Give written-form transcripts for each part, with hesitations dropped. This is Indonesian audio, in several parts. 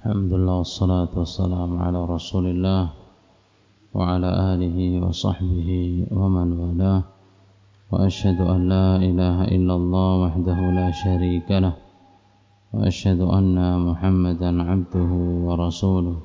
Alhamdulillah wassalatu wassalamu ala rasulillah wa ala alihi wa sahbihi wa man walah wa ashhadu an la ilaha illallah wahdahu la syarika lah wa ashhadu anna muhammadan abduhu wa rasuluh.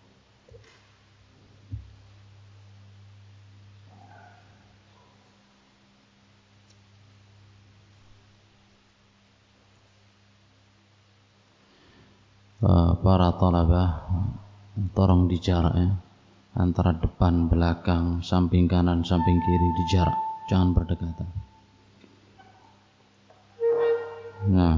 Para talabah, tolong dijarak ya, antara depan, belakang, samping kanan, samping kiri dijarak, jangan berdekatan. Nah,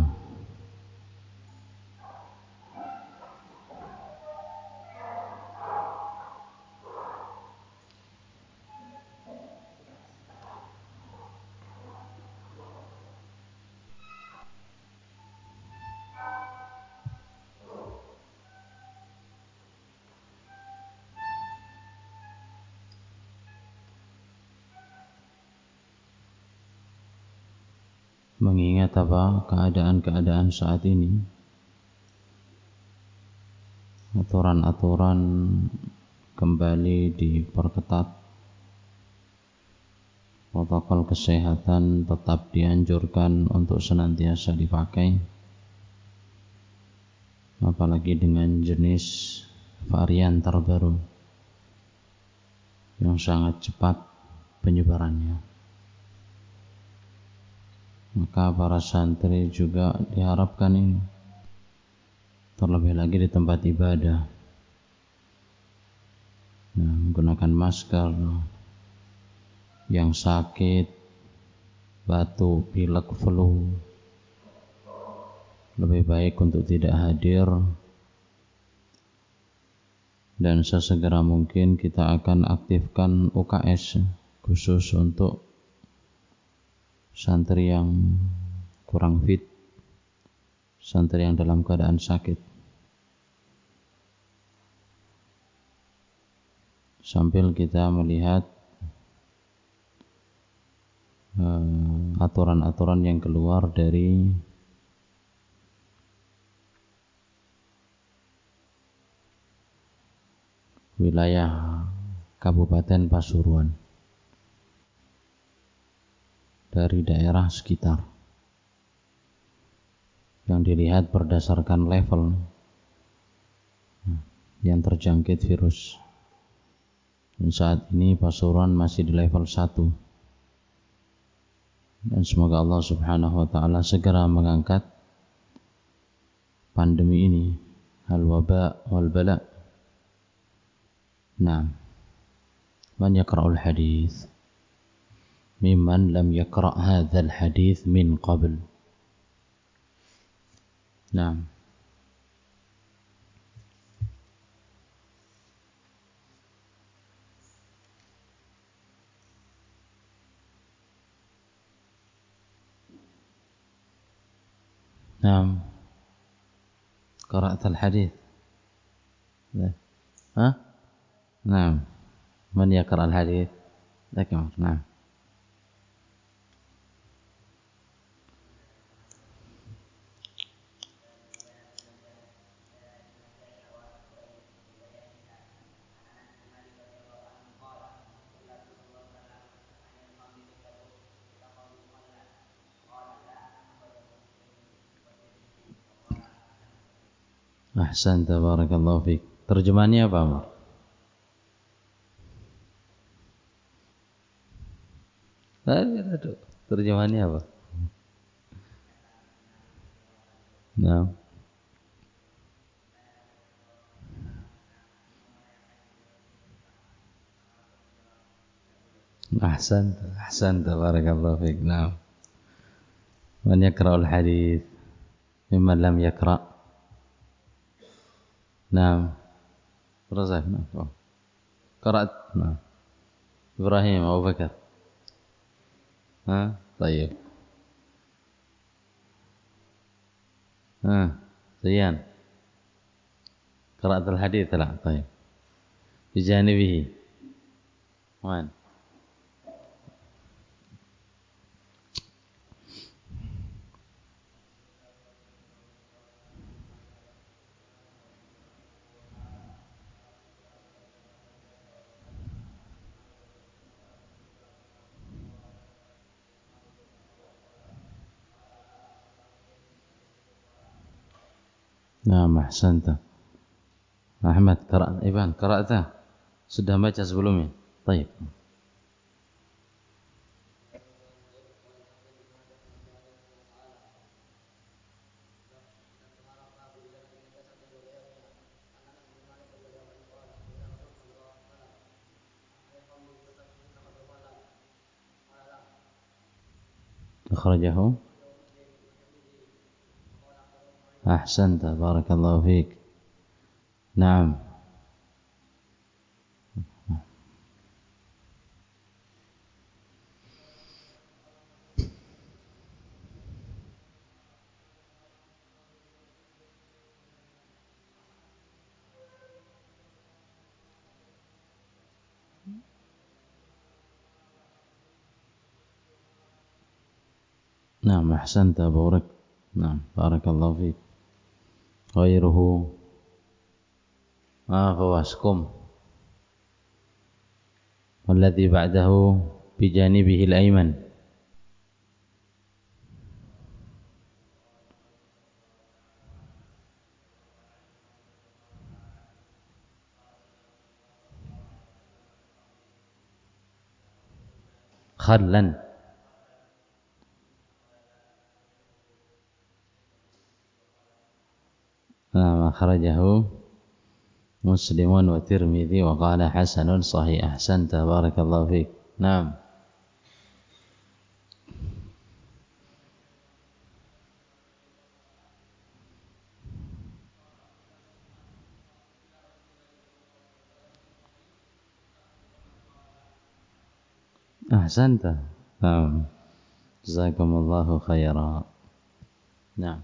mengingat keadaan saat ini, aturan-aturan kembali diperketat, protokol kesehatan tetap dianjurkan untuk senantiasa dipakai, apalagi dengan jenis varian terbaru yang sangat cepat penyebarannya. Maka para santri juga diharapkan ini, terlebih lagi di tempat ibadah, menggunakan masker. Yang sakit, batuk, pilek, flu, lebih baik untuk tidak hadir, dan sesegera mungkin kita akan aktifkan UKS khusus untuk santri yang kurang fit, santri yang dalam keadaan sakit, sambil kita melihat aturan-aturan yang keluar dari wilayah Kabupaten Pasuruan, dari daerah sekitar, yang dilihat berdasarkan level yang terjangkit virus. Dan saat ini Pasuruan masih di level 1, dan semoga Allah subhanahu wa ta'ala segera mengangkat pandemi ini, al-waba wal-bala. Nah, man yaqra'ul hadith mimman lam yaqra' hadzal hadith min qabl. Nah, نعم قرأت الحديث. ها؟ نعم. من يقرأ الحديث؟ نعم. Ahsanta, barakallahu fiik. Terjemahannya apa, Amar? Aduh, terjemahannya apa? Nah. Ahsanta, barakallahu fiik. Nah. Man yaqra'ul hadits mimman lam yaqra'. Nah. Terus nah. Qara'at. Nah. Ibrahim, Abu Bakar. طيب. زيان. قرأت الحديث؟ لا. طيب. بجانبه. وين؟ Nah, ahsanta. Ahmad, qara'ta? Sudah baca sebelumnya? Baik. أخرجه أحسنت بارك الله فيك نعم نعم أحسنت بارك نعم بارك الله فيك غيره فواسكم والذي بعده بجانبه الأيمن خلا نعم أخرجه مسلم والترمذي وقال حسن صحيح أحسنت بارك الله فيك نعم أحسنت نعم جزاكم الله خيرا نعم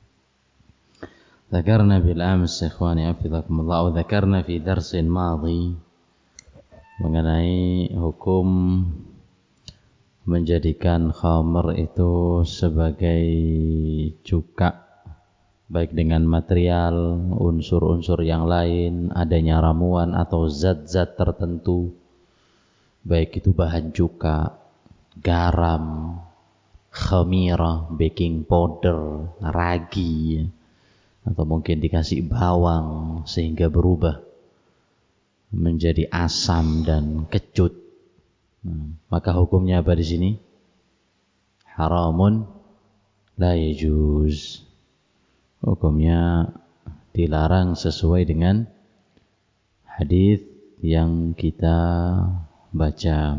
ذكرنا بالأمس إخواني حفظكم الله أو ذكرنا في درس ماضي mengenai hukum menjadikan khamr itu sebagai cuka baik dengan material, unsur-unsur yang lain, adanya ramuan atau zat-zat tertentu baik itu bahan cuka, garam, khamira, baking powder, ragi atau mungkin dikasih bawang sehingga berubah menjadi asam dan kecut. Maka hukumnya apa di sini? Haramun la yajuz. Hukumnya dilarang sesuai dengan hadis yang kita baca.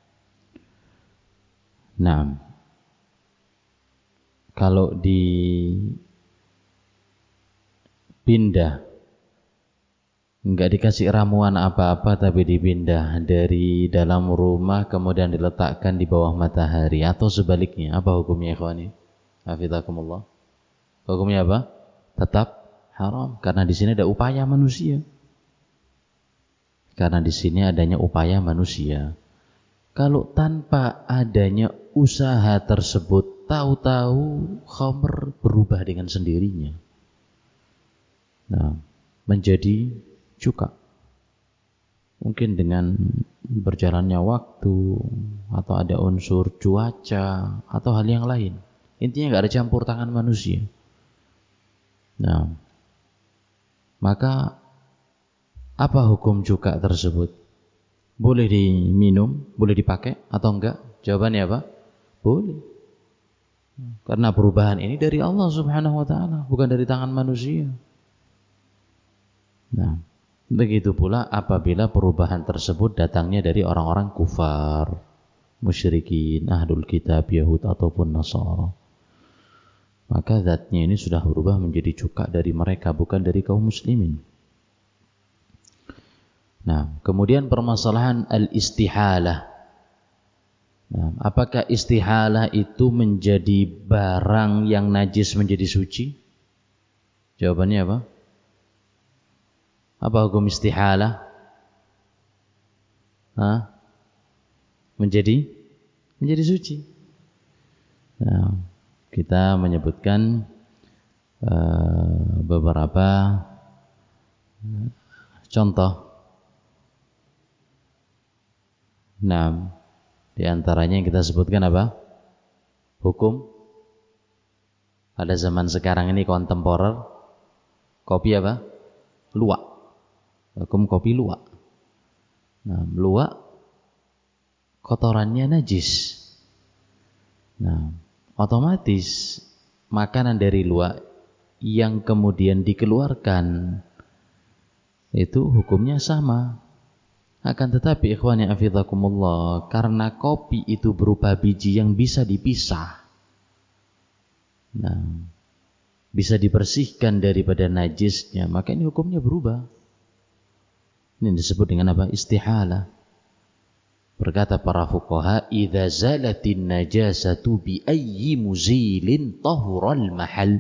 Nah, kalau dipindah enggak dikasih ramuan apa-apa tapi dipindah dari dalam rumah kemudian diletakkan di bawah matahari atau sebaliknya, apa hukumnya ikhwani? Hafizakumullah. Hukumnya apa? Tetap haram karena di sini ada upaya manusia. Karena di sini adanya upaya manusia. Kalau tanpa adanya usaha tersebut, tahu-tahu khamr berubah dengan sendirinya. Nah, menjadi cuka. Mungkin dengan berjalannya waktu atau ada unsur cuaca atau hal yang lain. Intinya nggak ada campur tangan manusia. Nah, maka apa hukum cuka tersebut? Boleh diminum, boleh dipakai atau enggak? Jawabannya apa? Boleh. Karena perubahan ini dari Allah Subhanahu wa taala, bukan dari tangan manusia. Nah, begitu pula apabila perubahan tersebut datangnya dari orang-orang kufar, musyrikin, ahlul kitab, Yahud ataupun Nasara. Maka zatnya ini sudah berubah menjadi cuka dari mereka, bukan dari kaum muslimin. Nah, kemudian permasalahan al-istihalah. Nah, apakah istihalah itu menjadi barang yang najis menjadi suci? Jawabannya apa? Apa hukum istihalah? Menjadi suci. Nah, kita menyebutkan beberapa contoh. Nah, di antaranya yang kita sebutkan apa? Hukum pada zaman sekarang ini kontemporer Kopi apa? Luwak. Hukum kopi luwak. Nah, luwak kotorannya najis. Nah, otomatis makanan dari luwak yang kemudian dikeluarkan itu hukumnya sama. Akan tetapi ikhwani hafizakumullah, karena kopi itu berupa biji yang bisa dipisah. Nah, bisa dibersihkan daripada najisnya, maka ini hukumnya berubah. Ini disebut dengan apa? Istihalah. Berkata para fuqaha, idza zalatin najasatu bi ayyi muzilin tahural mahal.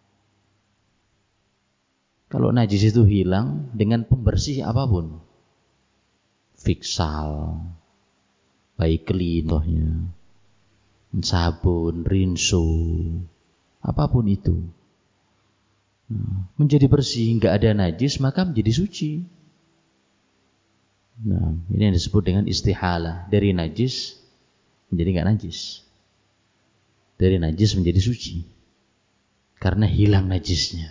Kalau najis itu hilang dengan pembersih apapun, fiksal, baik clean, sabun, rinso, apapun itu, menjadi bersih, nggak ada najis, maka menjadi suci. Nah, ini yang disebut dengan istihalah. Dari najis menjadi nggak najis, dari najis menjadi suci, karena hilang najisnya.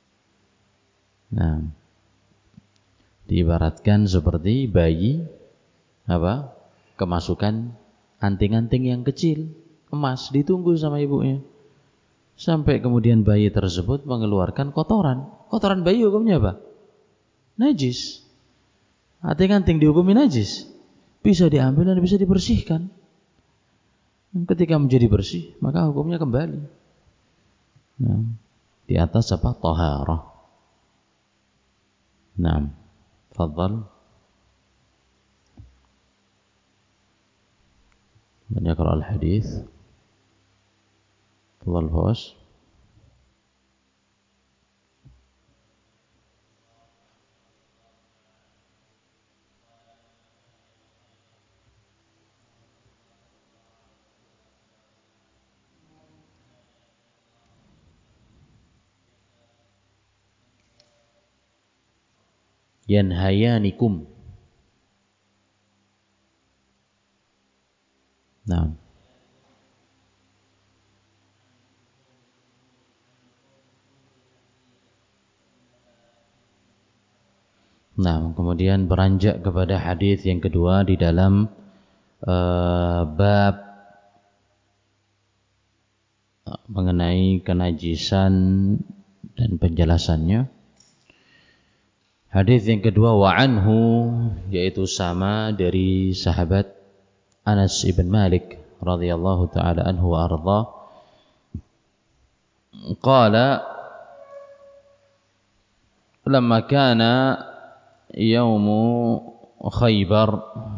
Nah, diibaratkan seperti bayi apa? Kemasukan anting-anting yang kecil emas, ditunggu sama ibunya sampai kemudian bayi tersebut mengeluarkan kotoran. Kotoran bayi hukumnya apa? Najis. Anting-anting dihukumi najis, bisa diambil dan bisa dibersihkan. Ketika menjadi bersih, maka hukumnya kembali. Nah, di atas apa? Taharah. Nah, fadhal. من يقرأ الحديث تفضل فوز. ينهيانكم. نعم. Nah, kemudian beranjak kepada hadis yang kedua di dalam bab mengenai kenajisan dan penjelasannya. Hadis yang kedua, wa anhu, yaitu sama dari sahabat Anas ibn Malik radhiyallahu taala anhu wa ardha. Qala lamma kana yaumu Khaybar,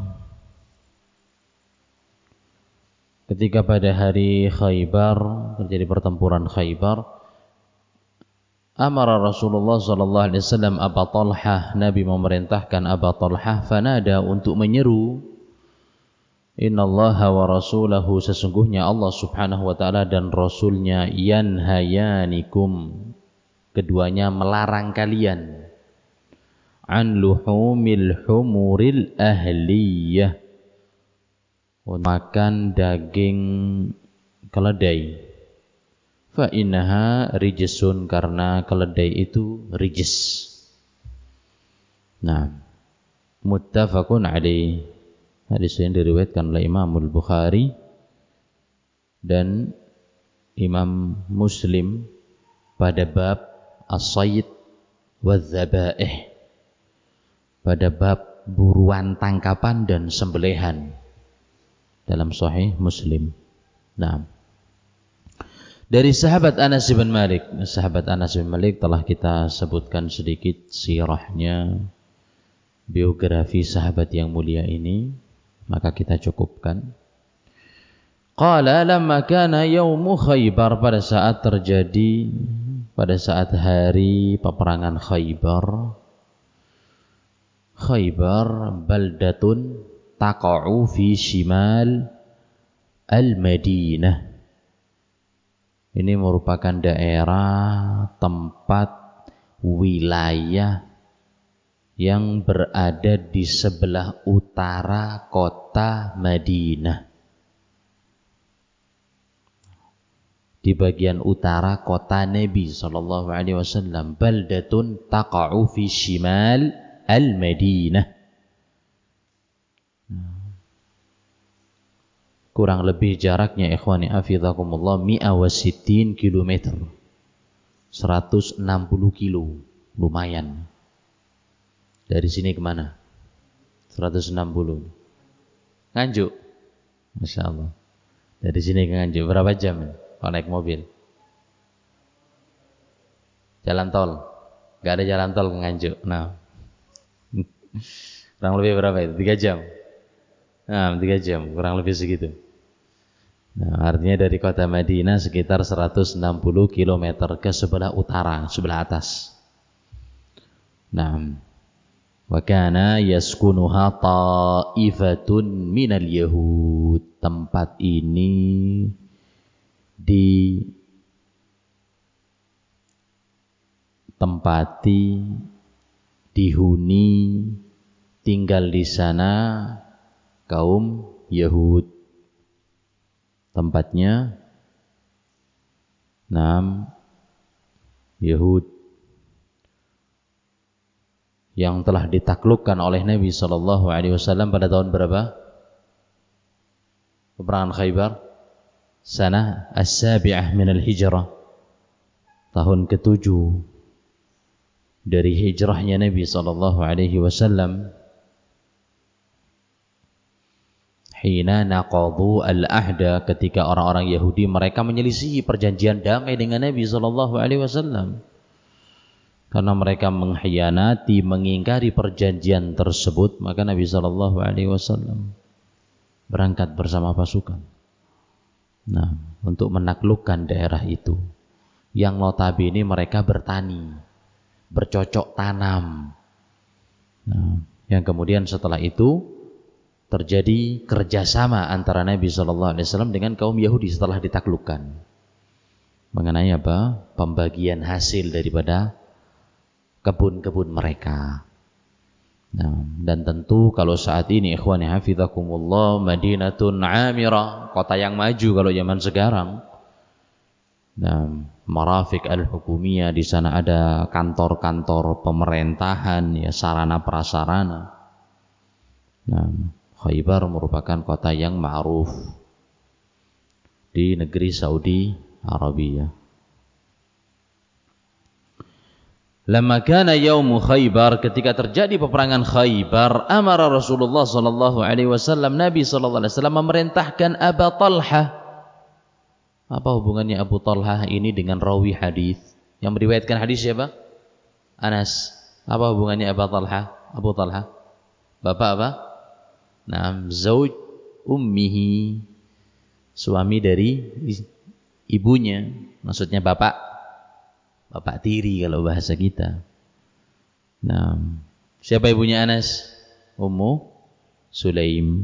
ketika pada hari Khaybar terjadi pertempuran Khaybar, amara Rasulullah sallallahu alaihi wasallam Abu Talhah, Nabi memerintahkan Abu Talhah, fanada, untuk menyeru, innallaha wa rasulahu, sesungguhnya Allah subhanahu wa ta'ala dan rasulnya, yanhayanikum, keduanya melarang kalian, an luhumil humuril ahliyah, makan daging keledai, fa innaha rijsun, karena keledai itu rijis. Nah, muttafaqun alaih. Hadis ini diriwayatkan oleh Imam Al-Bukhari dan Imam Muslim pada bab as-sayd waz-zabaih, pada bab buruan, tangkapan dan sembelihan, dalam Sahih Muslim. Nah, dari sahabat Anas bin Malik. Sahabat Anas bin Malik telah kita sebutkan sedikit sirahnya, biografi sahabat yang mulia ini, maka kita cukupkan. Qala lamma kana yaumu Khaybar, pada saat hari peperangan Khaybar. Khaybar baldatun taqa'u fi shimal al-Madinah. Ini merupakan daerah, tempat, wilayah yang berada di sebelah utara kota Madinah. di bagian utara kota Nabi sallallahu alaihi wasallam, baldatun taqa'u fi shimal al-Madinah. Kurang lebih jaraknya ikhwani hafizakumullah 160 km. 160 kilo, lumayan. Dari sini kemana? 160. Nganjuk. Masya Allah. Dari sini ke Nganjuk berapa jam kalau naik mobil? Jalan tol. Gak ada jalan tol ke Nganjuk. Nah, kurang lebih berapa itu? 3 jam. Nah, 3 jam, kurang lebih segitu. Nah, artinya dari kota Madinah sekitar 160 km ke sebelah utara, sebelah atas. Nah, wa kana yaskunuha ta'ifatun minal yahud. Tempat ini ditempati, dihuni, tinggal di sana kaum Yahud. Tempatnya Yahud yang telah ditaklukkan oleh Nabi sallallahu alaihi wasallam pada tahun berapa? Peperangan Khaybar, sanah as-sabi'ah min al-hijrah, tahun ke-7 dari hijrahnya Nabi sallallahu alaihi wasallam. Hina naqadhu al-ahda, ketika orang-orang Yahudi mereka menyelisihi perjanjian damai dengan Nabi sallallahu alaihi wasallam. Karena mereka mengkhianati, mengingkari perjanjian tersebut, maka Nabi sallallahu alaihi wasallam berangkat bersama pasukan. Nah, untuk menaklukkan daerah itu yang notabene mereka bertani, bercocok tanam. Nah, yang kemudian setelah itu terjadi kerjasama antara Nabi SAW dengan kaum Yahudi setelah ditaklukkan mengenai apa? Pembagian hasil daripada kebun-kebun mereka. Nah, dan tentu kalau saat ini ikhwani hafizakumullah, Madinatun Amirah, kota yang maju kalau zaman sekarang. Nah, Marafiq al-Hukumiyah, di sana ada kantor-kantor pemerintahan, ya, sarana prasarana. Nah, Khaybar merupakan kota yang ma'ruf di negeri Saudi Arabia. Lamma kana yaumu Khaybar, ketika terjadi peperangan Khaybar, amara Rasulullah sallallahu alaihi wasallam, Nabi sallallahu alaihi wasallam memerintahkan Abu Talha. Apa hubungannya Abu Talha ini dengan rawi hadis? Yang meriwayatkan hadis siapa? Anas. Apa hubungannya Abu Talha? Abu Talha. Bapak apa? Nah, zauj ummihi, suami dari ibunya, maksudnya bapak tiri kalau bahasa kita. Nah, siapa ibunya Anas? Ummu Sulaim.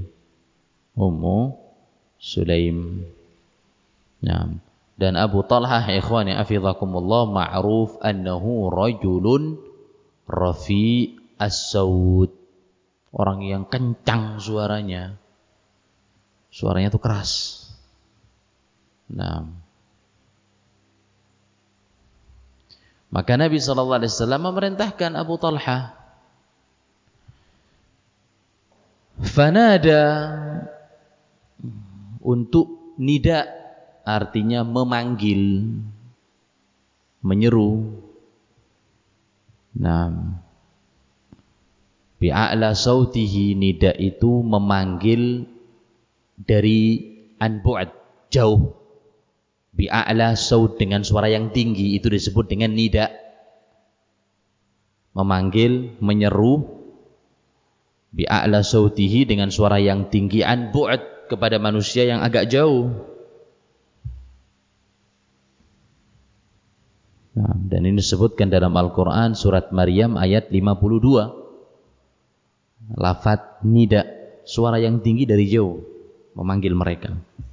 Nah, dan Abu Talha ikhwani hafizakumullah ma'ruf annahu rajulun rafi as-saut. Orang yang kencang suaranya itu keras. Nah, maka Nabi SAW memerintahkan Abu Talha, fanada, untuk nida, artinya memanggil, menyeru. Nah, bi'a'la sautihi, nida itu memanggil dari anbu'ad, jauh. Bi'a'la saut, dengan suara yang tinggi, itu disebut dengan nida. Memanggil, menyeru, bi'a'la sautihi, dengan suara yang tinggi, anbu'ad, kepada manusia yang agak jauh. Nah, dan ini disebutkan dalam Al-Quran surat Maryam ayat 52. Lafaz nida, suara yang tinggi dari jauh, memanggil mereka.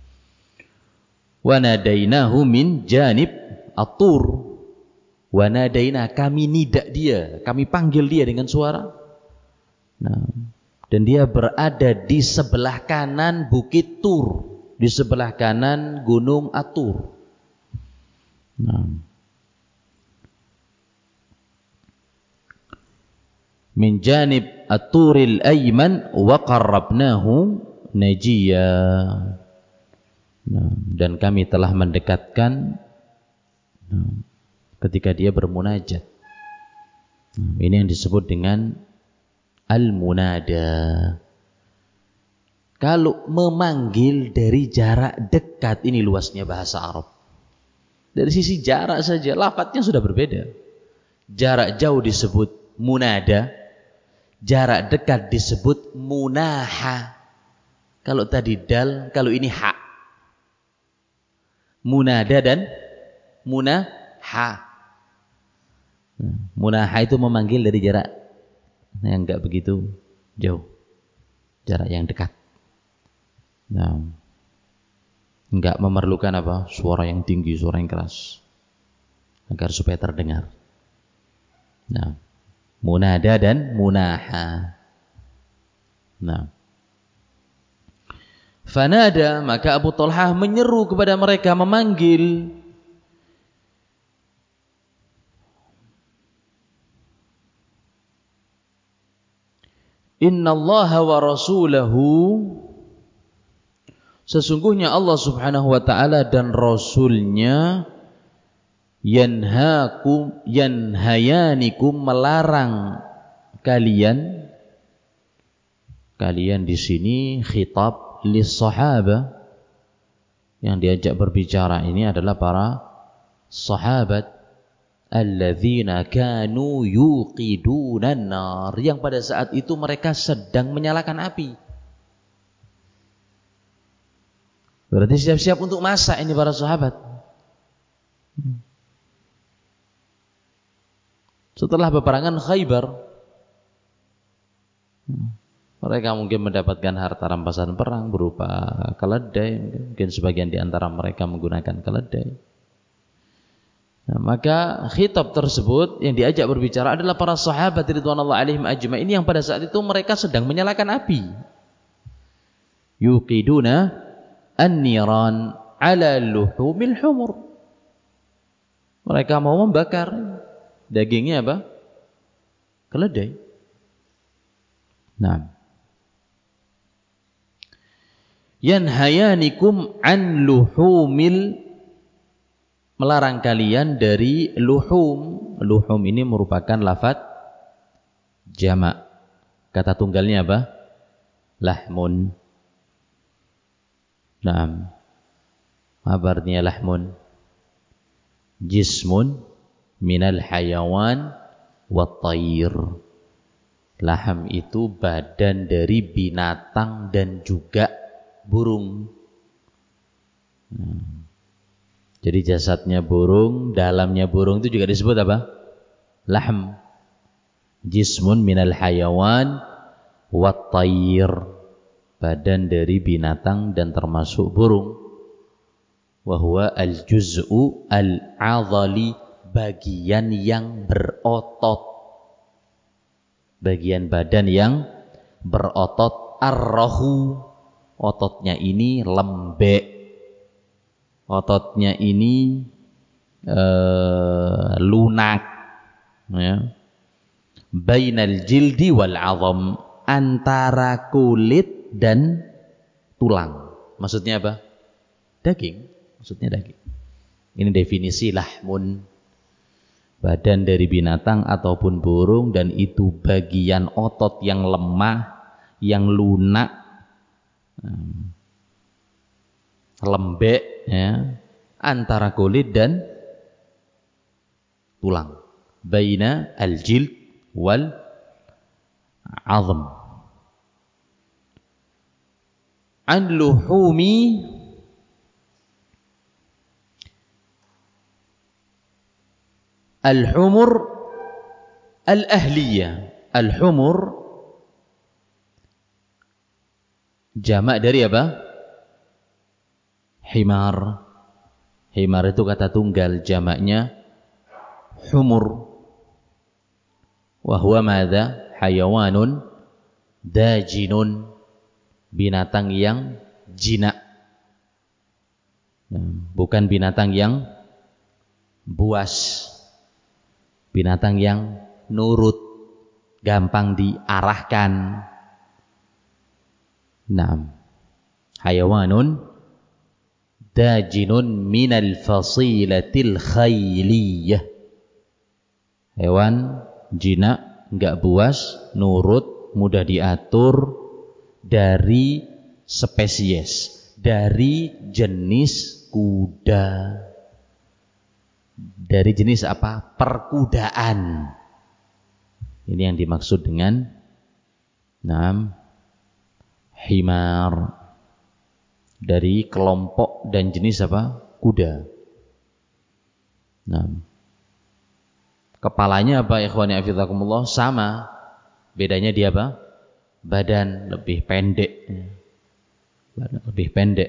Wa nadainahu min janib at-tur. Wa nadaina, kami nida dia, kami panggil dia dengan suara. Nah, dan dia berada di sebelah kanan bukit Tur, di sebelah kanan gunung At-Tur. Nah. Min janib at-turil ayman wa qarrabnahu najiya. Nah, dan kami telah mendekatkan ketika dia bermunajat. Ini yang disebut dengan al-munada. Kalau memanggil dari jarak dekat, ini luasnya bahasa Arab. Dari sisi jarak saja, lafadznya sudah berbeda. Jarak jauh disebut munada, jarak dekat disebut munaha. Kalau tadi dal, kalau ini ha. Munada dan munaha. Munaha itu memanggil dari jarak yang enggak begitu jauh, jarak yang dekat. Nah, enggak memerlukan apa? Suara yang tinggi, suara yang keras, agar supaya terdengar. Nah, munada dan munaha. Nah, fanada, maka Abu Talhah menyeru kepada mereka, memanggil. Innallaha wa rasulahu, sesungguhnya Allah subhanahu wa ta'ala dan Rasulnya, yanhayanikum, melarang kalian. Kalian di sini khitab lis sahabah, yang diajak berbicara ini adalah para sahabat. Alladzina kanu yuqidunan nar, yang pada saat itu mereka sedang menyalakan api. Berarti siap-siap untuk masak ini para sahabat. Setelah peperangan Khaybar, mereka mungkin mendapatkan harta rampasan perang berupa keledai. Mungkin sebagian di antara mereka menggunakan keledai. Nah, maka khitab tersebut yang diajak berbicara adalah para sahabat ridwanullah alaihim ajma'in, yang pada saat itu mereka sedang menyalakan api. Yuqiduna an-niran ala luhumil humur. Mereka mau membakar dagingnya apa? Keledai. Nah, yanhayanikum an luhumil, melarang kalian dari luhum. Luhum ini merupakan lafadz jamak. Kata tunggalnya apa? Lahmun. Naam. Apa artinya lahmun? Jismun minal hayawan wat tayr. Laham itu badan dari binatang dan juga burung. Jadi jasadnya burung, dalamnya burung itu juga disebut apa? Lahm. Jismun minal hayawan wat tayr, badan dari binatang dan termasuk burung. Wa huwa al-juz'u al-'adhali, bagian yang berotot, bagian badan yang berotot. Ar-rahu, ototnya ini lembek, ototnya ini lunak, ya. Bainal jildi wal 'azam, antara kulit dan tulang. Maksudnya apa? Daging. Maksudnya daging. Ini definisi lahmun, badan dari binatang ataupun burung, dan itu bagian otot yang lemah, yang lunak, lembek, ya, antara kulit dan tulang. Baina al-jild wal 'azm. An luhumi al-humur al-ahliyah. Al-humur jamak dari apa? Himar. Himar itu kata tunggal, jamaknya humur. Wa huwa madza? Hayawanun dajinun, binatang yang jinak. Bukan binatang yang buas, binatang yang nurut, gampang diarahkan. Naam. Hayawanun dajinun minal fasilatil khailiyah. Hewan jinak, enggak buas, nurut, mudah diatur, dari spesies, dari jenis kuda. Dari jenis apa? Perkudaan. Ini yang dimaksud dengan himar. Dari kelompok dan jenis apa? Kuda. Kepalanya apa ikhwani afizakumullah? Sama. Bedanya dia apa? Badan lebih pendek. Lebih pendek.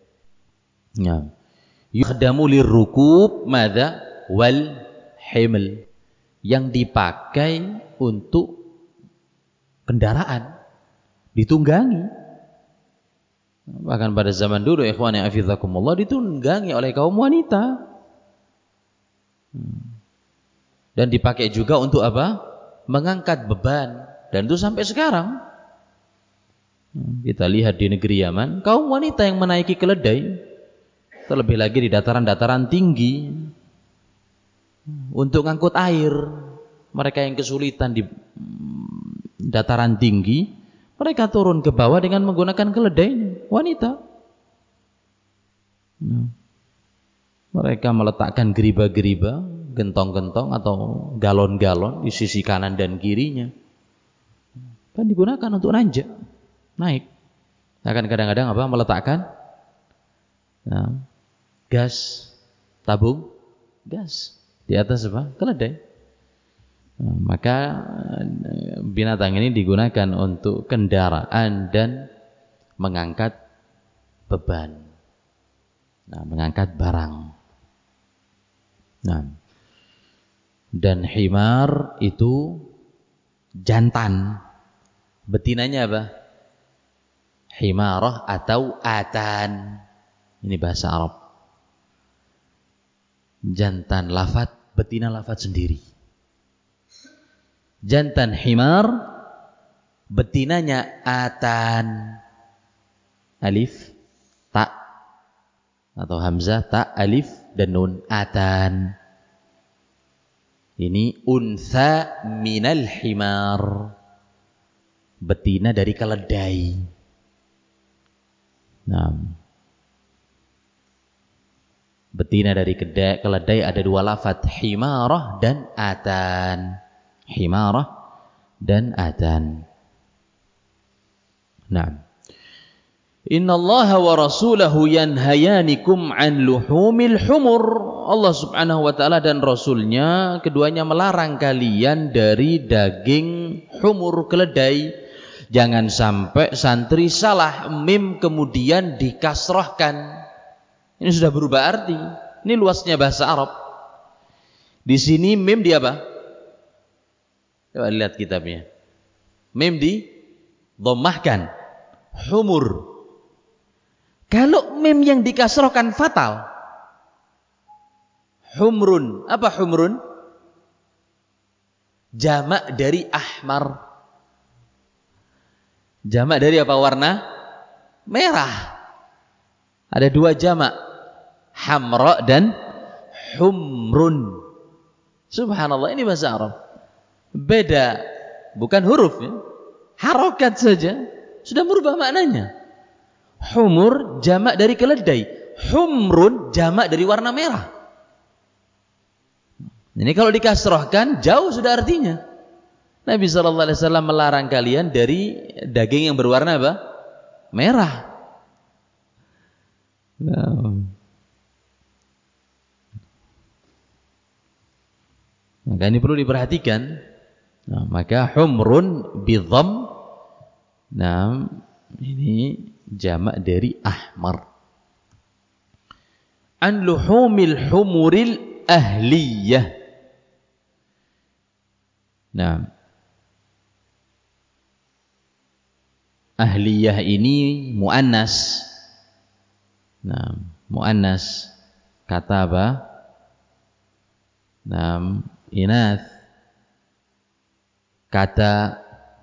Yukhdamu lirrukub madza wal himl. Yang dipakai untuk kendaraan, ditunggangi. Bahkan pada zaman dulu ikhwani hafizakumullah ditunggangi oleh kaum wanita. Dan dipakai juga untuk apa? Mengangkat beban. Dan itu sampai sekarang. Kita lihat di negeri Yaman, kaum wanita yang menaiki keledai, terlebih lagi di dataran-dataran tinggi, untuk ngangkut air. Mereka yang kesulitan di dataran tinggi, mereka turun ke bawah dengan menggunakan keledai, wanita. Mereka meletakkan geriba-geriba, gentong-gentong atau galon-galon di sisi kanan dan kirinya. Kan digunakan untuk nanjak, naik. Akan kadang-kadang apa? Meletakkan gas, tabung gas di atas apa? Keledai. Maka binatang ini digunakan untuk kendaraan dan mengangkat beban, mengangkat barang. Dan himar itu jantan, betinanya apa? Himarah atau atan. Ini bahasa Arab. Jantan lafat, betina lafat sendiri. Jantan himar, betinanya atan. Alif, ta atau hamzah, ta, alif dan nun, atan. Ini untha minal himar, betina dari keledai. Betina dari keledai ada dua lafaz, himarah dan atan. Himarah dan atan. Innallaha wa rasulahu yanhayanikum an luhumil humur. Allah subhanahu wa ta'ala dan rasulnya keduanya melarang kalian dari daging humur, keledai. Jangan sampai santri salah mim kemudian dikasrahkan. Ini sudah berubah arti. Ini luasnya bahasa Arab. Di sini mim di apa? Coba lihat kitabnya. Mim di dhammahkan. Humur. Kalau mim yang dikasrahkan fatal. Humrun. Apa humrun? Jamak dari ahmar. Jamak dari apa warna? Merah. Ada dua jamak. Hamra dan humrun. Subhanallah, ini bahasa Arab. Beda. Bukan huruf ya. Harokat saja. Sudah merubah maknanya. Humur jamak dari keledai. Humrun jamak dari warna merah. Ini kalau dikasrohkan jauh sudah artinya. Nabi SAW melarang kalian dari daging yang berwarna apa? Merah. Maka ini perlu diperhatikan. Maka humrun bidham. Ini jamak dari ahmar. An luhumil humuril ahliyah. Ahliyah ini muannas. Muannas. Kata apa? Inath. Kata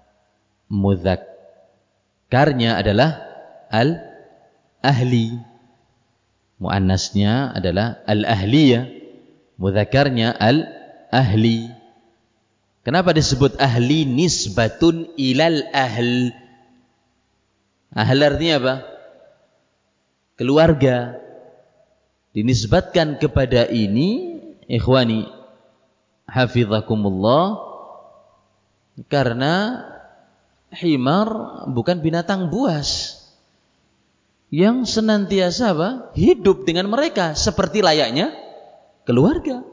mudzakarnya adalah al-ahli. Muannasnya adalah al-ahliyah. Mudzakarnya al-ahli. Kenapa disebut ahli? Nisbatun ilal ahl. Ahl artinya apa? Keluarga. Dinisbatkan kepada ini, ikhwani hafizakumullah, karena himar bukan binatang buas yang senantiasa apa? Hidup dengan mereka seperti layaknya keluarga.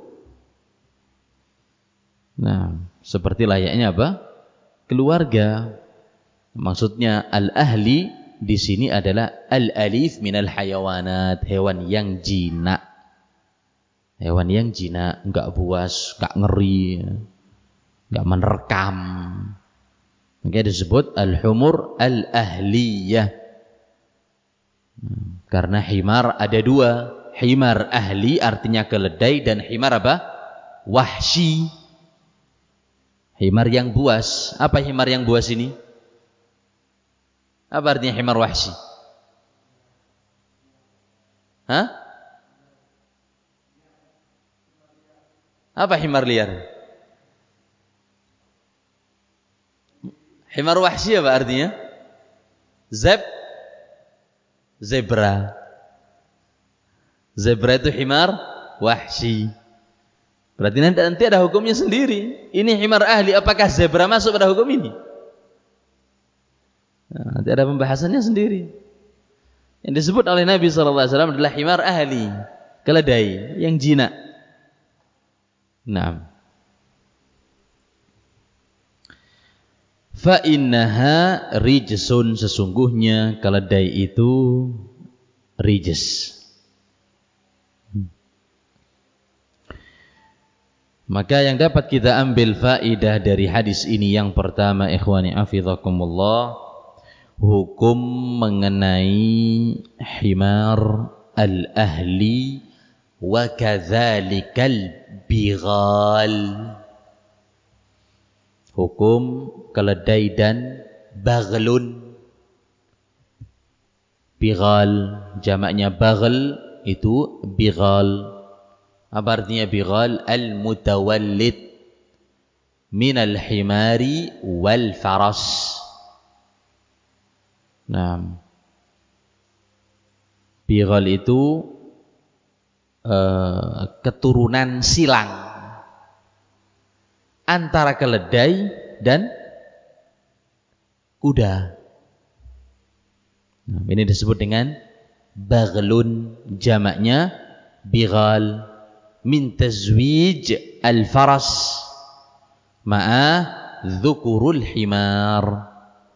Seperti layaknya apa? Keluarga. Maksudnya al-ahli di sini adalah al-alif minal hayawanat, hewan yang jinak. Hewan yang jinak, enggak buas, enggak ngeri, enggak menerkam. Maka disebut al-humur al-ahliyah. Karena himar ada dua. Himar ahli artinya keledai, dan himar apa? Wahsy. Himar yang buas. Apa himar yang buas ini? Apa artinya himar wahsy? Hah? Apa himar liar? Himar wahsy apa artinya? Zebra. Zebra itu himar wahsy. Berarti nanti ada hukumnya sendiri. Ini himar ahli, apakah zebra masuk pada hukum ini? Nanti ada pembahasannya sendiri. Yang disebut oleh Nabi SAW adalah himar ahli, keledai yang jinak. Fa innaha rijsun, sesungguhnya keledai itu rijs. Maka yang dapat kita ambil faedah dari hadis ini, yang pertama, ikhwani hafizakumullah, hukum mengenai himar al-ahli wa kadzalikal bighal. Hukum keledai dan baghlun. Bighal jamaknya baghl itu bighal. Apa artinya bighal? Al-mutawallid minal himari wal faras. Bighal itu keturunan silang antara keledai dan kuda. Ini disebut dengan baghlun, jamaknya bighal, min tazwij al-faras ma'a dzukurul himar.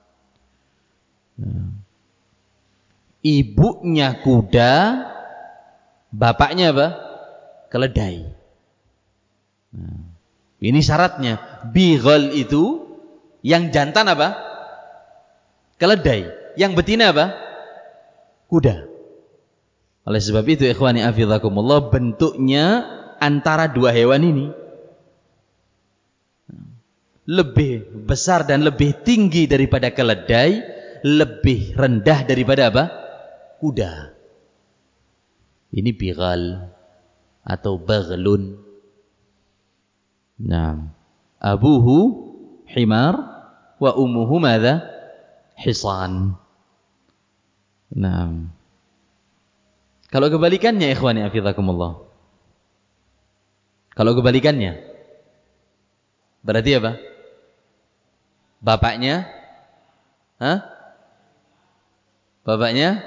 Ibunya kuda, bapaknya apa? Keledai. Ini syaratnya. Bighal itu yang jantan apa? Keledai. Yang betina apa? Kuda. Oleh sebab itu, ikhwani hafizakumullah, bentuknya antara dua hewan ini lebih besar dan lebih tinggi daripada keledai, lebih rendah daripada apa? Kuda. Ini bighal atau baghlun. Abuhu himar wa ummuhu madza? Hisan. Kalau kebalikannya, ikhwani hafizakumullah, kalau kebalikannya berarti apa? Bapaknya Bapaknya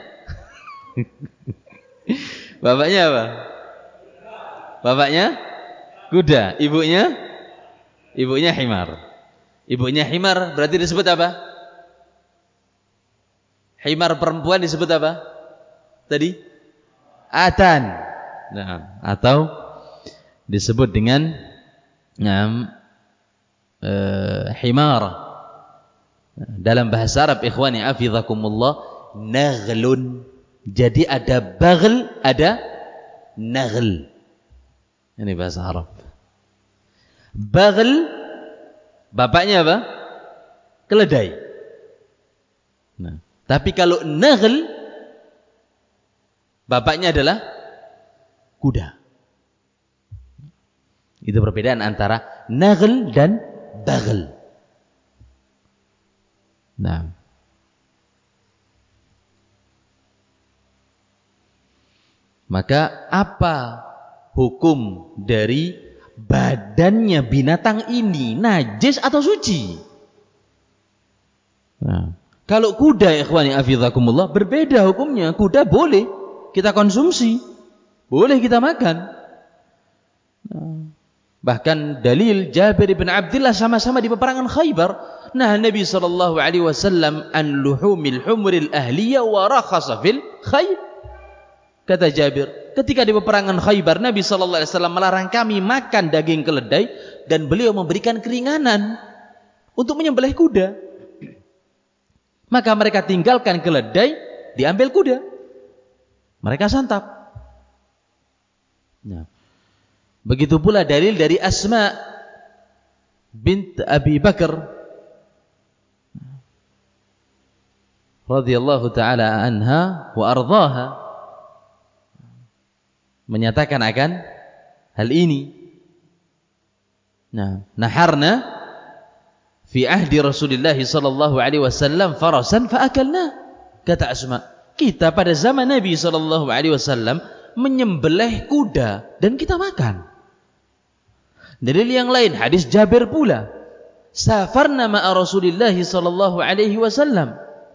Bapaknya apa? Bapaknya kuda, ibunya himar. Ibunya himar berarti disebut apa? Himar perempuan disebut apa? Tadi? Atan. Atau disebut dengan himar. Dalam bahasa Arab, ikhwani hafizakumullah, naghlun. Jadi ada baghl, ada naghl. Ini bahasa Arab. Baghl bapaknya apa? Keledai. Nah, tapi kalau naghl bapaknya adalah kuda. Itu perbedaan antara naghl dan baghl. Nah, maka apa hukum dari badannya binatang ini, najis atau suci? Nah, kalau kuda, ikhwani afizakumullah, berbeda hukumnya. Kuda boleh kita konsumsi, boleh kita makan. Nah, bahkan dalil Jabir bin Abdullah sama-sama di peperangan Khaybar. Nah, Nabi SAW an luhumil humril ahliyah wa rakhasa fil khayl. Kata Jabir, ketika di peperangan Khaybar, Nabi SAW melarang kami makan daging keledai dan beliau memberikan keringanan untuk menyembelih kuda. Maka mereka tinggalkan keledai, diambil kuda. Mereka santap. Nah, begitu pula dalil dari Asma bint Abi Bakar radhiyallahu taala anha wa ardhaha, menyatakan akan hal ini. Nah, naharna fi ahdi Rasulullah sallallahu alaihi wasallam farasan fa akalna. Kata Asma, kita pada zaman Nabi sallallahu alaihi wasallam menyembelih kuda dan kita makan. Dalil yang lain hadis Jabir pula, safarna ma'a Rasulillah sallallahu alaihi wasallam.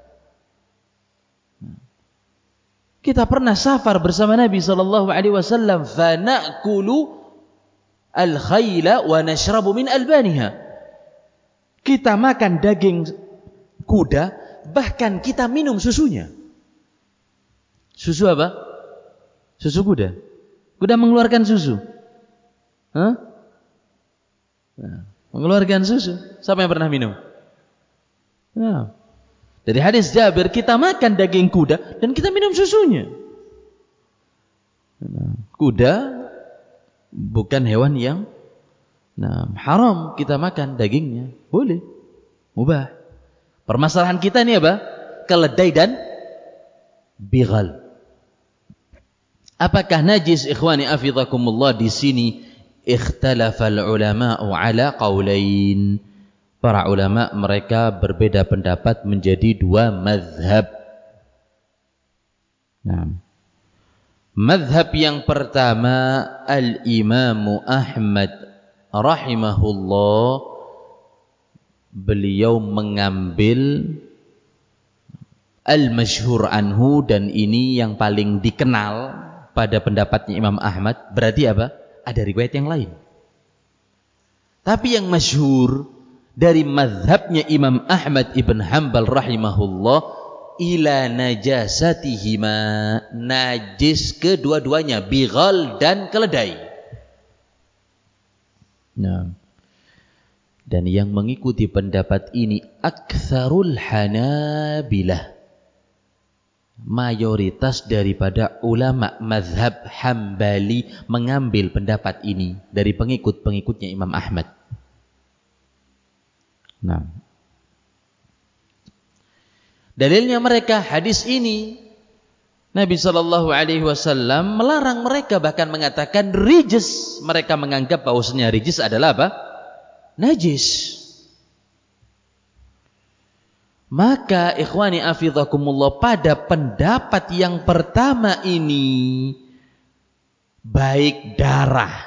Kita pernah safar bersama Nabi sallallahu alaihi wasallam, fa na'kulu al-khayla wa nashrabu min albaniha. Kita makan daging kuda, bahkan kita minum susunya. Susu apa? Susu kuda. Kuda mengeluarkan susu. Hah? Nah, mengeluarkan susu. Siapa yang pernah minum? Nah, dari hadis Jabir, kita makan daging kuda dan kita minum susunya. Nah, kuda bukan hewan yang haram kita makan dagingnya. Boleh, mubah. Permasalahan kita ini apa? Keledai dan bighal. Apakah najis, ikhwani afizakumullah? Di sini ikhtalafal ulama'u ala qaulain. Para ulama mereka berbeda pendapat menjadi dua mazhab. Nah, mazhab yang pertama, Al-Imam Ahmad rahimahullah, beliau mengambil al-masyhur anhu, dan ini yang paling dikenal pada pendapatnya Imam Ahmad. Berarti apa? Ada riwayat yang lain. Tapi yang masyhur dari mazhabnya Imam Ahmad ibn Hanbal rahimahullah, ila najasatihima, najis kedua-duanya, bighal dan keledai. Nah, dan yang mengikuti pendapat ini aktsarul Hanabilah, mayoritas daripada ulama mazhab Hambali mengambil pendapat ini dari pengikut-pengikutnya Imam Ahmad. Nah, dalilnya mereka hadis ini, Nabi sallallahu alaihi wasallam melarang mereka, bahkan mengatakan rijis. Mereka menganggap bahwasanya rijis adalah apa? Najis. Maka ikhwani afizakumullah, pada pendapat yang pertama ini, baik darah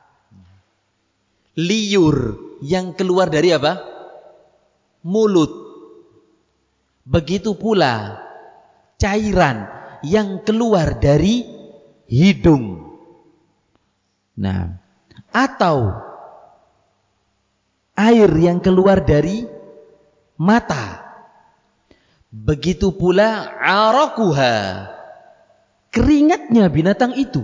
liur yang keluar dari apa? Mulut, begitu pula cairan yang keluar dari hidung, nah, atau air yang keluar dari mata, begitu pula arakuha, keringatnya binatang itu,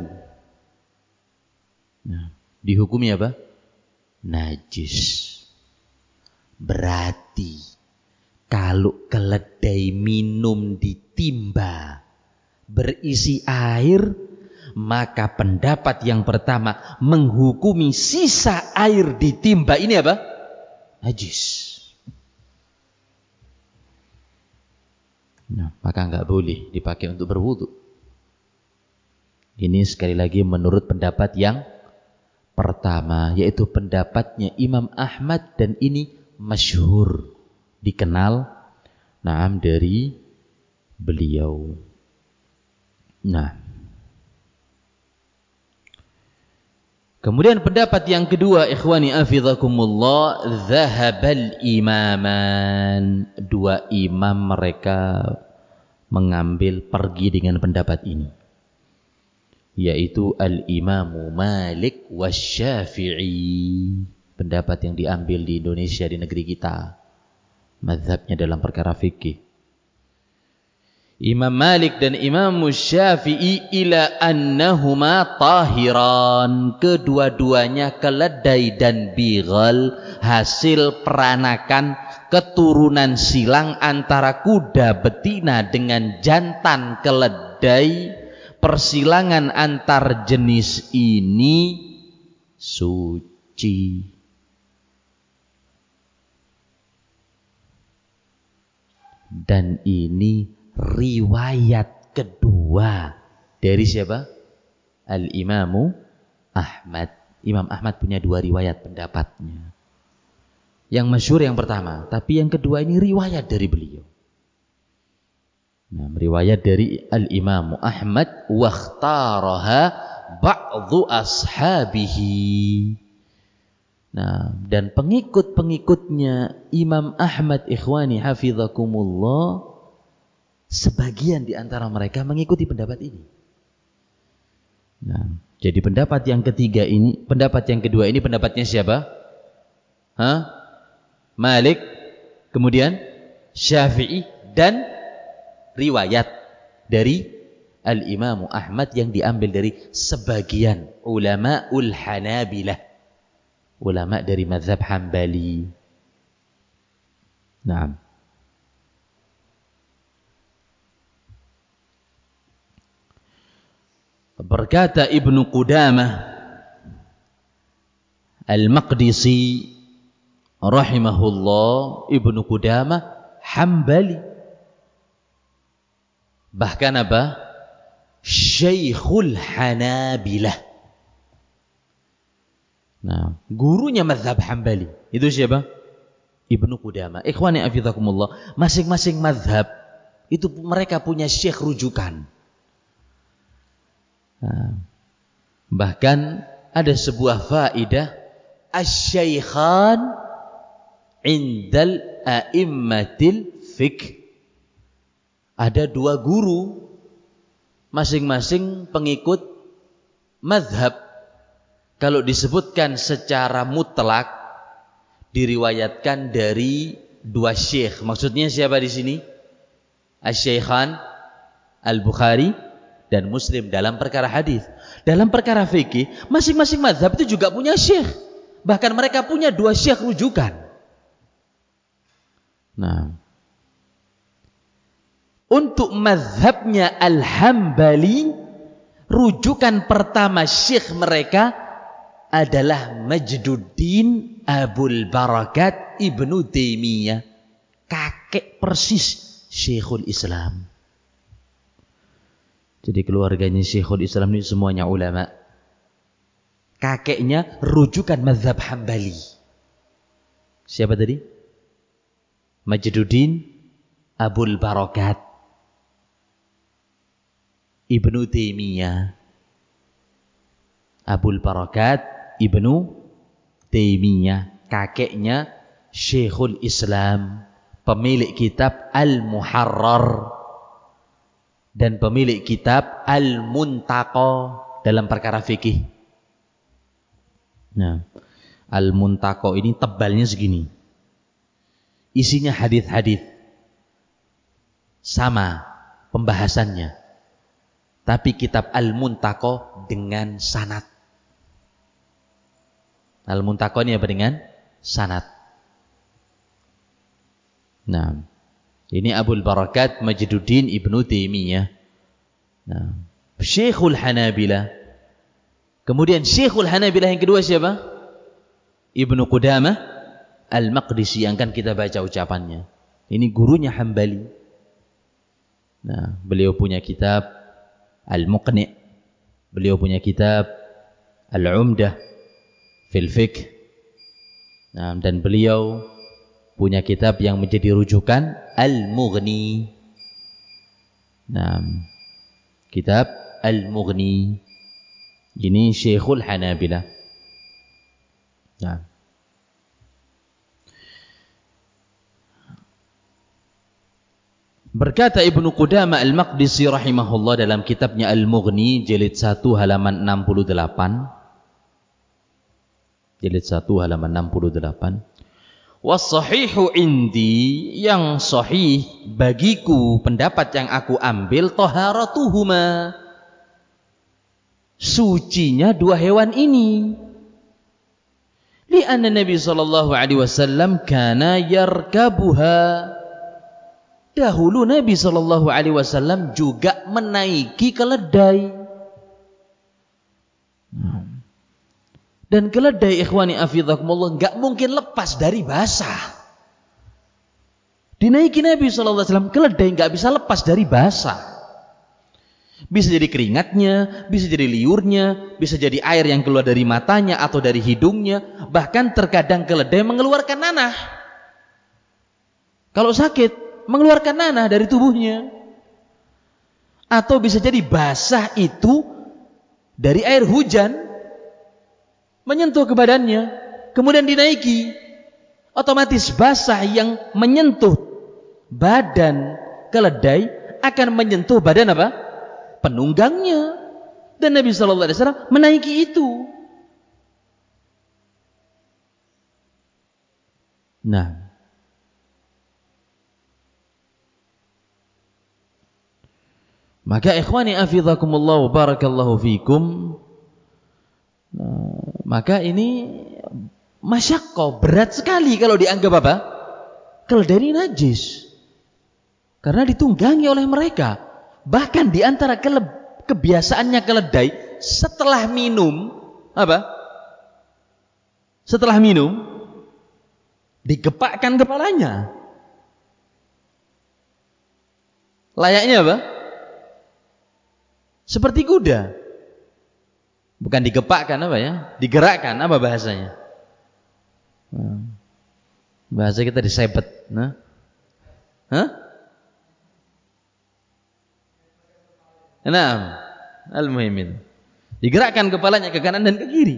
nah, dihukumi apa? Najis. Berarti kalau keledai minum di timba berisi air, maka pendapat yang pertama menghukumi sisa air di timba ini apa? Najis. Nah, maka enggak boleh dipakai untuk berwudu. Ini sekali lagi menurut pendapat yang pertama, yaitu pendapatnya Imam Ahmad, dan ini masyhur, dikenal dari beliau. Nah, kemudian pendapat yang kedua, ikhwani afizakumullah, zahabal imaman. Dua imam mereka mengambil pergi dengan pendapat ini, yaitu al-Imamu Malik wasyafi'i. Pendapat yang diambil di Indonesia, di negeri kita, mazhabnya dalam perkara fikih. Imam Malik dan Imam Syafi'i ila annahuma tahiran. Kedua-duanya keledai dan bighal hasil peranakan keturunan silang antara kuda betina dengan jantan keledai. Persilangan antar jenis ini suci. Dan ini riwayat kedua dari siapa? Al-Imamu Ahmad. Imam Ahmad punya dua riwayat pendapatnya. Yang masyhur yang pertama, tapi yang kedua ini riwayat dari beliau. Nah, riwayat dari Al-Imamu Ahmad, wakhtaraha ba'dhu ashabihi. Nah, dan pengikut-pengikutnya Imam Ahmad, ikhwani hafizakumullah, sebagian di antara mereka mengikuti pendapat ini. Nah, jadi pendapat yang ketiga ini, pendapat yang kedua ini pendapatnya siapa? Malik, kemudian Syafi'i, dan riwayat dari Al-Imamu Ahmad yang diambil dari sebagian ulama'ul Hanabilah, ulama dari mazhab Hambali. Nah, berkata Ibnu Qudamah Al-Maqdisi rahimahullah, Ibnu Qudamah Hambali, bahkan apa? Syekhul Hanabilah. Nah, gurunya mazhab Hambali itu siapa? Ibnu Qudamah. Ikhwani afizakumullah, masing-masing mazhab itu mereka punya syekh rujukan. Nah, bahkan ada sebuah faidah, asy-syaikhan indal a'immatil fiqh. Ada dua guru, masing-masing pengikut mazhab. Kalau disebutkan secara mutlak, diriwayatkan dari dua syekh. Maksudnya siapa di sini? Asy-syaikhan Al-Bukhari dan Muslim dalam perkara hadis. Dalam perkara fikih, masing-masing mazhab itu juga punya syekh. Bahkan mereka punya dua syekh rujukan. Nah, untuk mazhabnya Al-Hambali, rujukan pertama syekh mereka adalah Majduddin Abul Barakat Ibnu Taimiyah, kakek persis Syekhul Islam. Jadi keluarganya Syekhul Islam ini semuanya ulama. Kakeknya rujukan mazhab Hambali. Siapa tadi? Majduddin Abul Barakat Ibnu Taimiyah. Abul Barakat Ibnu Taimiyah, kakeknya Syekhul Islam, pemilik kitab Al-Muharrar dan pemilik kitab Al-Muntaqa dalam perkara fikih. Nah, Al-Muntaqa ini tebalnya segini. Isinya hadis-hadis. Sama pembahasannya. Tapi kitab Al-Muntaqa dengan sanad. Al-Muntaqa ini apa? Dengan sanad. Nah, ini Abul Barakat Majduddin Ibnu Taimiyah. Nah, Syekhul Hanabilah. Kemudian Syekhul Hanabilah yang kedua siapa? Ibnu Qudamah Al-Maqdisi yang akan kita baca ucapannya. Ini gurunya Hambali. Nah, beliau punya kitab Al-Muqni'. Beliau punya kitab Al-Umdah fil Fiqh. Nah, dan beliau punya kitab yang menjadi rujukan Al-Mughni. Nah, kitab Al-Mughni. Ini Syekhul Hanabilah. Nah. Berkata Ibnu Qudamah Al-Maqdisi rahimahullah dalam kitabnya Al-Mughni jilid 1 halaman 68. Jilid 1 halaman 68. Was-sahihu indi, yang sahih bagiku, pendapat yang aku ambil, taharatuhuma, sucinya dua hewan ini. Li'anna Nabi sallallahu alaihi wasallam kana yarkabuha. Dahulu Nabi sallallahu alaihi wasallam juga menaiki keledai. Dan keledai, ikhwani afidhakumullah, enggak mungkin lepas dari basah. Dinaiki Nabi sallallahu alaihi wasallam, keledai enggak bisa lepas dari basah. Bisa jadi keringatnya, bisa jadi liurnya, bisa jadi air yang keluar dari matanya atau dari hidungnya, bahkan terkadang keledai mengeluarkan nanah. Kalau sakit, mengeluarkan nanah dari tubuhnya. Atau bisa jadi basah itu dari air hujan menyentuh ke badannya, kemudian dinaiki, otomatis basah yang menyentuh badan keledai akan menyentuh badan apa? Penunggangnya. Dan Nabi sallallahu alaihi wasallam menaiki itu. Nah, maka ikhwani afidhakumullah wa barakallahu fikum, maka ini masyaqqah, berat sekali kalau dianggap apa? Keledai ini najis. Karena ditunggangi oleh mereka. Bahkan di antara kebiasaannya keledai, setelah minum apa? Setelah minum digepakkan kepalanya. Layaknya apa? Seperti kuda. Bukan digepakkan apa ya? Digerakkan, apa bahasanya? Bahasa kita disebet. Nah. Hah? Nah, al-muhim. Digerakkan kepalanya ke kanan dan ke kiri.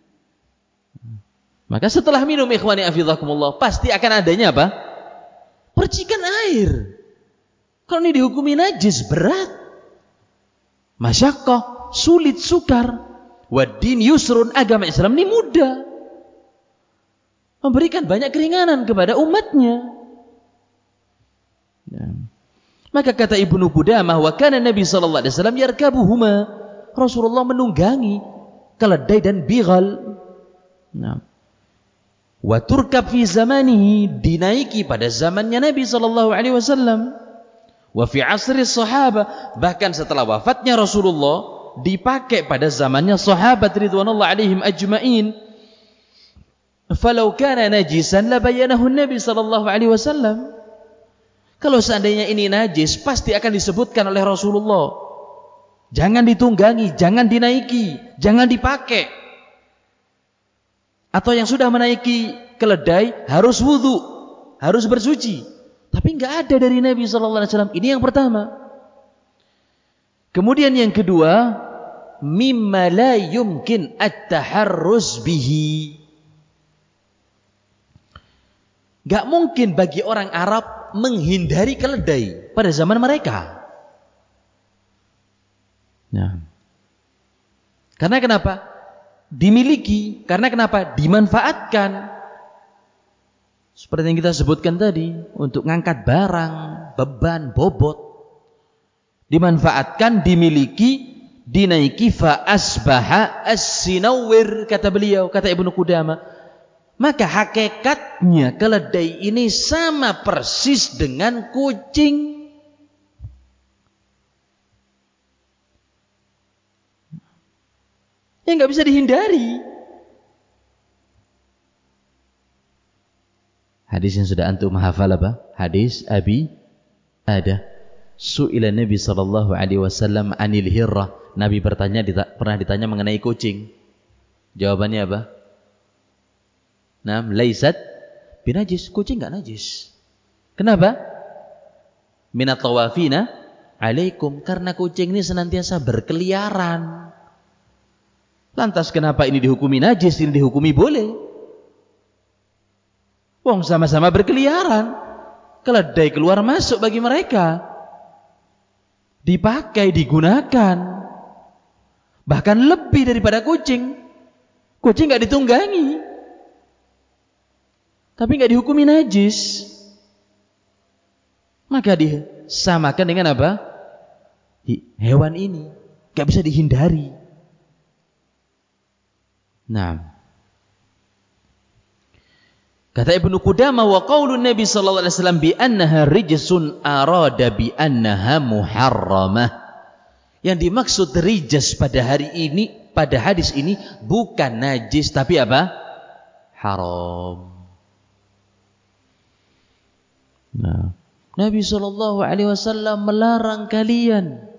Maka setelah minum, ikhwani afidhakumullah, pasti akan adanya apa? Percikan air. Kalau ini dihukumi najis, berat. Masyaqqah, sulit, sukar. Wad-din yusrun, agama Islam ini mudah. Memberikan banyak keringanan kepada umatnya. Ya. Maka kata Ibnu Qudamah, wa kana Nabi sallallahu alaihi wasallam yarkabuhuma. Rasulullah menunggangi keledai dan bighal. Nah. Wa turkab fi zamanihi, dinaiki pada zamannya Nabi sallallahu alaihi wasallam. Wa fi asri sahabah, bahkan setelah wafatnya Rasulullah dipakai pada zamannya sahabat ridwanullah alaihim ajma'in. Falau kana najisan labayanahu Nabi sallallahu alaihi wasallam. Kalau seandainya ini najis, pasti akan disebutkan oleh Rasulullah. Jangan ditunggangi, jangan dinaiki, jangan dipakai. Atau yang sudah menaiki keledai harus wudu, harus bersuci. Tapi enggak ada dari Nabi sallallahu alaihi wasallam. Ini yang pertama. Kemudian yang kedua, mimma la yumkin at-taharruz bihi. Enggak mungkin bagi orang Arab menghindari keledai pada zaman mereka. Nah. Karena kenapa? Dimiliki. Karena kenapa? Dimanfaatkan. Seperti yang kita sebutkan tadi, untuk ngangkat barang, beban, bobot. Dimanfaatkan, dimiliki, dinaiki, fa asbaha as-sinawir, kata beliau, kata Ibnu Qudamah. Maka hakikatnya keledai ini sama persis dengan kucing. yang nggak bisa dihindari. Hadis yang sudah antum hafal apa? Hadis Abi Adah. Su'ila Nabi sallallahu alaihi wasallam anil hirrah. Nabi pernah ditanya mengenai kucing. Jawabannya apa? Naam, laisat binajis. Kucing enggak najis. Kenapa? Minat tawafina alaikum, karena kucing ini senantiasa berkeliaran. Lantas kenapa ini dihukumi najis, ini dihukumi boleh? Wong sama-sama berkeliaran. Keledai keluar masuk bagi mereka. Dipakai, digunakan. Bahkan lebih daripada kucing. Kucing enggak ditunggangi. Tapi enggak dihukumi najis. Maka disamakan dengan apa? Hewan ini enggak bisa dihindari. Nah, kata Ibnu Qudamah, wa qaulun Nabi sallallahu alaihi wasallam bi annaha rijsun arada bi annaha muharramah. Yang dimaksud rijs pada hadis ini bukan najis tapi apa? Haram. Nah, Nabi sallallahu alaihi wasallam melarang kalian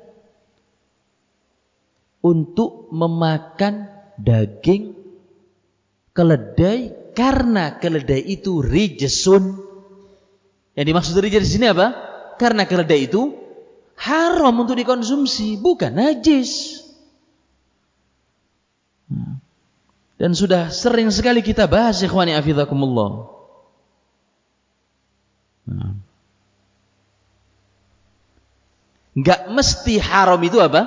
untuk memakan daging keledai karena keledai itu rijsun. Yang dimaksud rijs di sini apa? Karena keledai itu haram untuk dikonsumsi, bukan najis. Dan sudah sering sekali kita bahas, ikhwani hafizakumullah. Enggak mesti haram itu apa?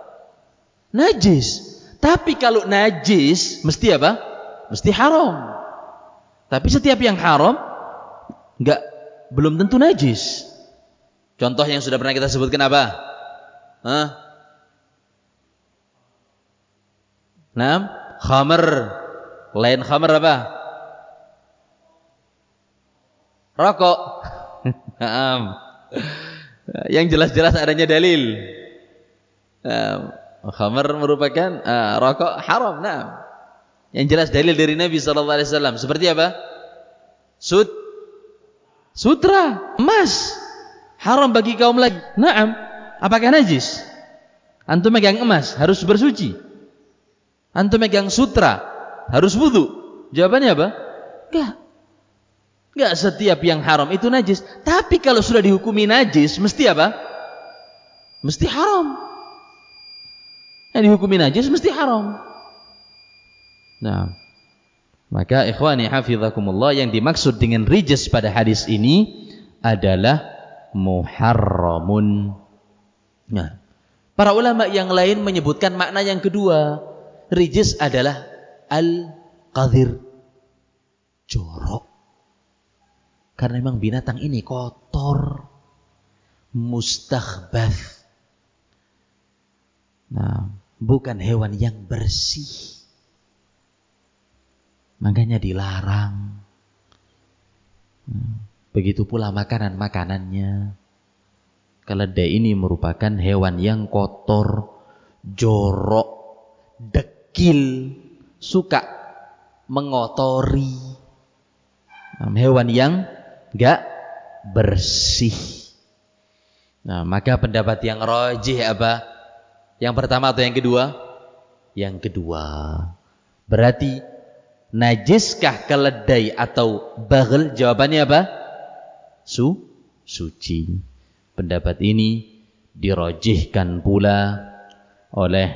Najis. Tapi kalau najis mesti apa? Mesti haram. Tapi setiap yang haram belum tentu najis. Contoh yang sudah pernah kita sebutkan apa? Naam, khamr. Lain khamr apa? Rokok. Naam. Yang jelas-jelas adanya dalil. Khamr merupakan rokok haram. Naam. Yang jelas dalil dari Nabi sallallahu alaihi wasallam. Seperti apa? Sutra, emas. Haram bagi kaum lagi. Naam. Apakah najis? Antum megang emas harus bersuci. Antum megang sutra harus wudu. Jawabannya apa? Enggak setiap yang haram itu najis. Tapi kalau sudah dihukumi najis mesti apa? Mesti haram. Yang dihukumi najis mesti haram. Nah, maka ikhwani hafizakumullah, yang dimaksud dengan rijs pada hadis ini adalah muharramun. Nah, para ulama yang lain menyebutkan makna yang kedua. Rijs adalah al-qadhir, jorok. Karena memang binatang ini kotor, mustakhbath. Nah, bukan hewan yang bersih. Makanya dilarang. Begitu pula makanan-makanannya. Keledai ini merupakan hewan yang kotor, jorok, dekil, suka mengotori. Hewan yang enggak bersih. Nah, maka pendapat yang rajih apa? Yang pertama atau yang kedua? Yang kedua. Berarti najiskah keledai atau baghl? Jawabannya apa? Suci. Pendapat ini dirajihkan pula oleh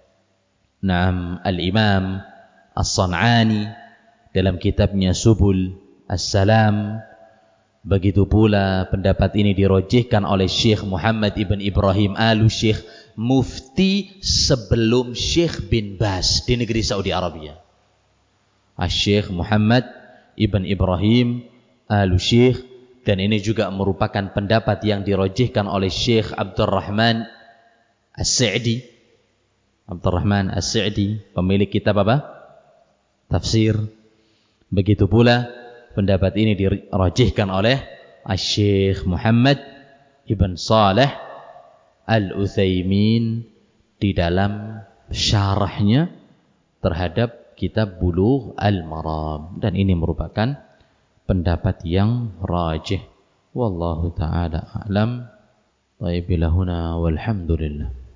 Al-Imam As-San'ani dalam kitabnya Subul As-Salam. Begitu pula pendapat ini dirajihkan oleh Syekh Muhammad ibn Ibrahim Al-Syekh, mufti sebelum Syekh bin Baz di negeri Saudi Arabia. Syekh Muhammad ibn Ibrahim Al-Syekh, dan ini juga merupakan pendapat yang dirajihkan oleh Syekh Abdurrahman As-Sa'di. Abdurrahman As-Sa'di, pemilik kitab apa? Tafsir. Begitu pula pendapat ini dirajihkan oleh Syekh Muhammad ibn Saleh Al-Utsaimin di dalam syarahnya terhadap kitab Bulugh al-Maram, dan ini merupakan pendapat yang rajih. Wallahu taala a'lam. Baik, bila huna walhamdulillah.